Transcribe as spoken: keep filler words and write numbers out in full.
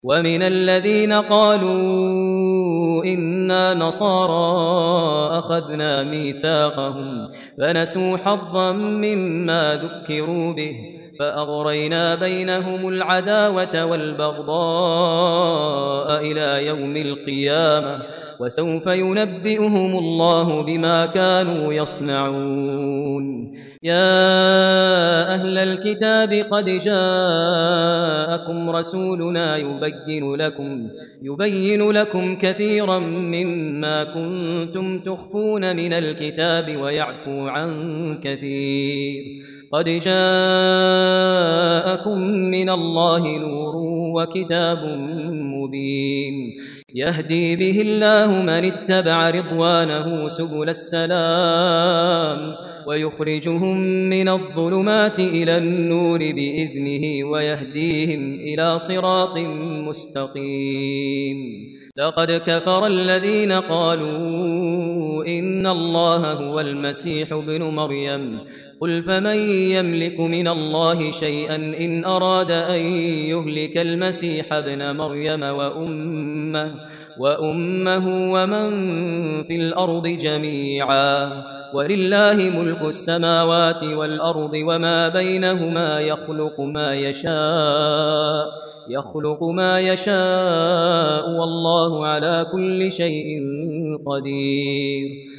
ومن الذين قالوا إنا نصارى أخذنا ميثاقهم فنسوا حظا مما ذكروا به فأغرينا بينهم العداوة والبغضاء إلى يوم القيامة وسوف ينبئهم الله بما كانوا يصنعون. يا أهل الكتاب قد جاءكم رسولنا يبين لكم, يبين لكم كثيرا مما كنتم تخفون من الكتاب ويعفو عن كثير. قد جاءكم من الله نور وكتاب مبين يهدي به الله من اتبع رضوانه سبل السلام ويخرجهم من الظلمات إلى النور بإذنه ويهديهم إلى صراط مستقيم. لقد كفر الذين قالوا إن الله هو المسيح ابن مريم قل فمن يملك من الله شيئا إن أراد أن يهلك المسيح ابن مريم وأمه, وأمه ومن في الأرض جميعا ولله ملك السماوات والأرض وما بينهما يخلق ما يشاء يخلق ما يشاء والله على كل شيء قدير.